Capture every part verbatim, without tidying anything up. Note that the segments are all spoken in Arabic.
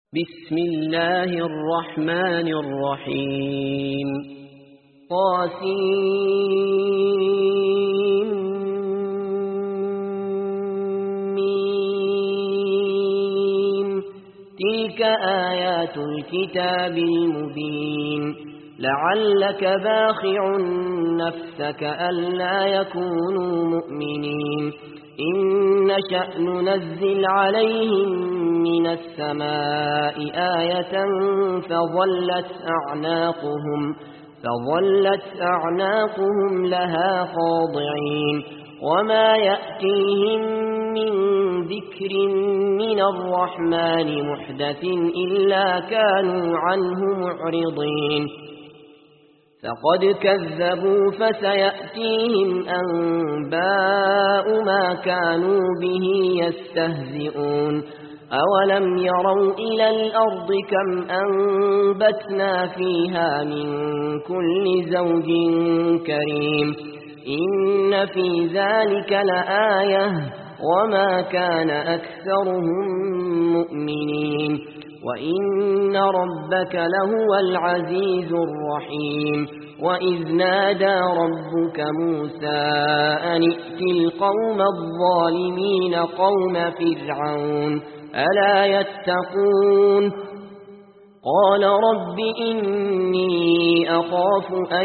بسم الله الرحمن الرحيم طاسيم ميم تلك آيات الكتاب المبين لعلك باخع نفسك ألا يكونوا مؤمنين إن نشأ ننزل عليهم من السماء آية فظلت أعناقهم فظلت أعناقهم لها خاضعين وما يأتيهم من ذكر من الرحمن محدث إلا كانوا عنه معرضين فقد كذبوا فسيأتيهم أنباء ما كانوا به يستهزئون أولم يروا إلى الأرض كم أنبتنا فيها من كل زوج كريم إن في ذلك لآية وما كان أكثرهم مؤمنين وإن ربك لهو العزيز الرحيم وإذ نادى ربك موسى أن ائت القوم الظالمين قوم فرعون ألا يتقون قال رب إني أخاف أن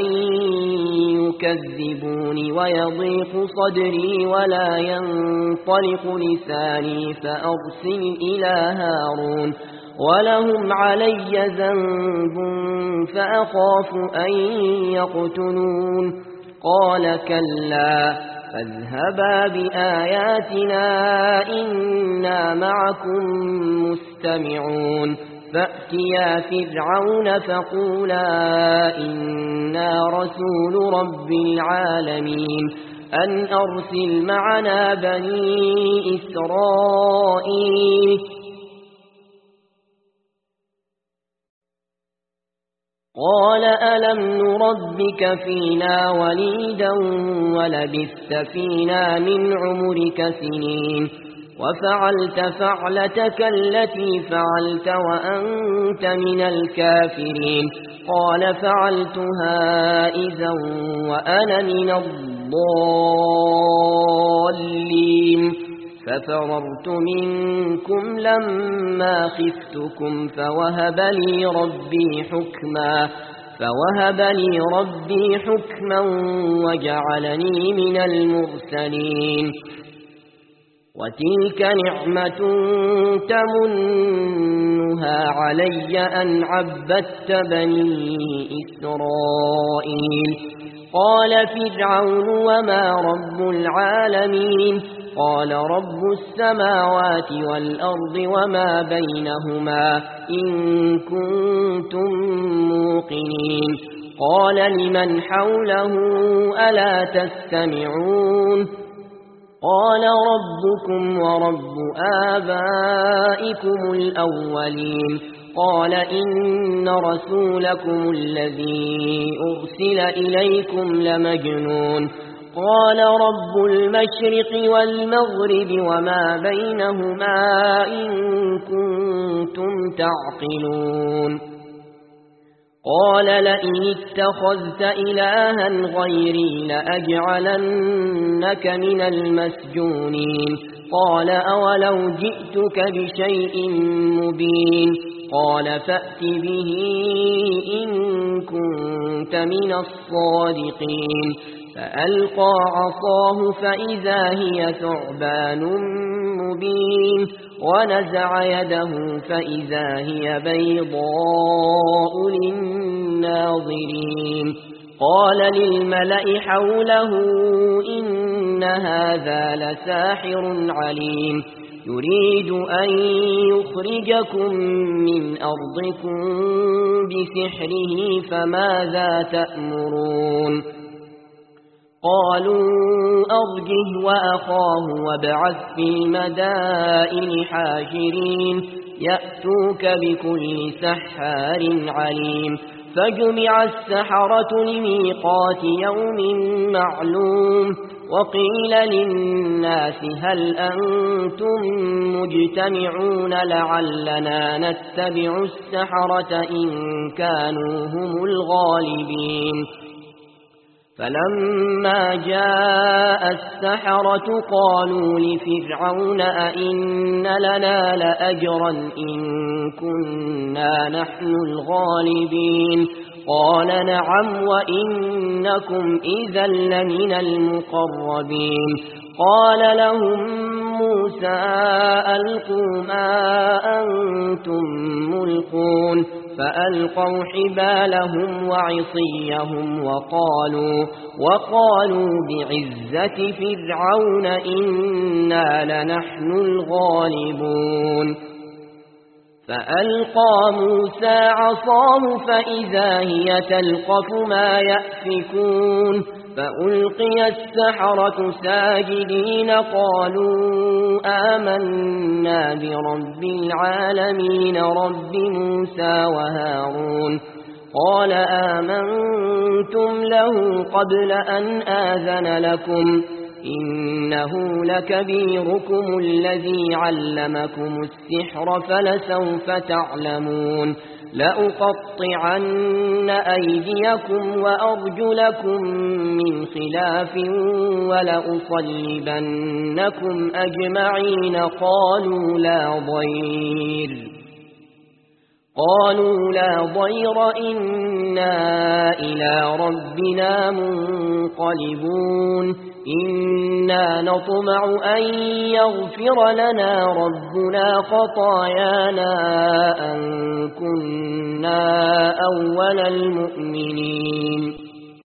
يكذبون ويضيق صدري ولا ينطلق لساني فأرسل إلى هارون ولهم علي ذنب فأخاف أن يقتلون قال كلا فاذهبا بآياتنا إنا معكم مستمعون فأتيا فرعون فقولا إنا رسول رب العالمين أن أرسل معنا بني إسرائيل قال ألم نربك فينا وليدا ولبثت فينا من عمرك سنين وفعلت فعلتك التي فعلت وأنت من الكافرين قال فعلتها إذا وأنا من الضالين ففررت منكم لما خفتكم فوهب لي ربي حكما فوهب لي ربي حكما وجعلني من المرسلين وتلك نعمة تمنها علي أن عبدت بني إسرائيل قال فرعون وما رب العالمين قال رب السماوات والأرض وما بينهما إن كنتم موقنين قال لمن حوله ألا تستمعون قال ربكم ورب آبائكم الأولين قال إن رسولكم الذي أرسل إليكم لمجنون قال رب المشرق والمغرب وما بينهما إن كنتم تعقلون قال لئن اتخذت إلها غيري لأجعلنك من المسجونين قال أولو جئتك بشيء مبين قال فأت به إن كنت من الصادقين فألقى عصاه فإذا هي ثعبان مبين ونزع يده فإذا هي بيضاء للناظرين قال للملأ حوله إن هذا لساحر عليم يريد أن يخرجكم من أرضكم بسحره فماذا تأمرون قالوا أرجه وأخاه وابعث في المدائن حاشرين يأتوك بكل سحار عليم فجمع السحرة لميقات يوم معلوم وقيل للناس هل أنتم مجتمعون لعلنا نتبع السحرة إن كانوا هم الغالبين فلما جاء السحرة قالوا لفرعون أئن لنا لأجرا إن كنا نحن الغالبين قال نعم وإنكم إذا لمن المقربين قال لهم موسى ألقوا ما أنتم ملقون فألقوا حبالهم وعصيهم وقالوا, وقالوا بعزة فرعون إنا لنحن الغالبون فألقى موسى عصاه فإذا هي تلقف ما يأفكون فألقي السحرة ساجدين قالوا آمنا برب العالمين رب موسى وهارون قال آمنتم له قبل أن آذن لكم إنه لكبيركم الذي علمكم السحر فلسوف تعلمون لأقطعن أيديكم وأرجلكم من خلاف ولأصلبنكم أجمعين قالوا لا ضير قالوا لا ضير إنا إلى ربنا منقلبون إنا نطمع أن يغفر لنا ربنا خطايانا أن كنا أول المؤمنين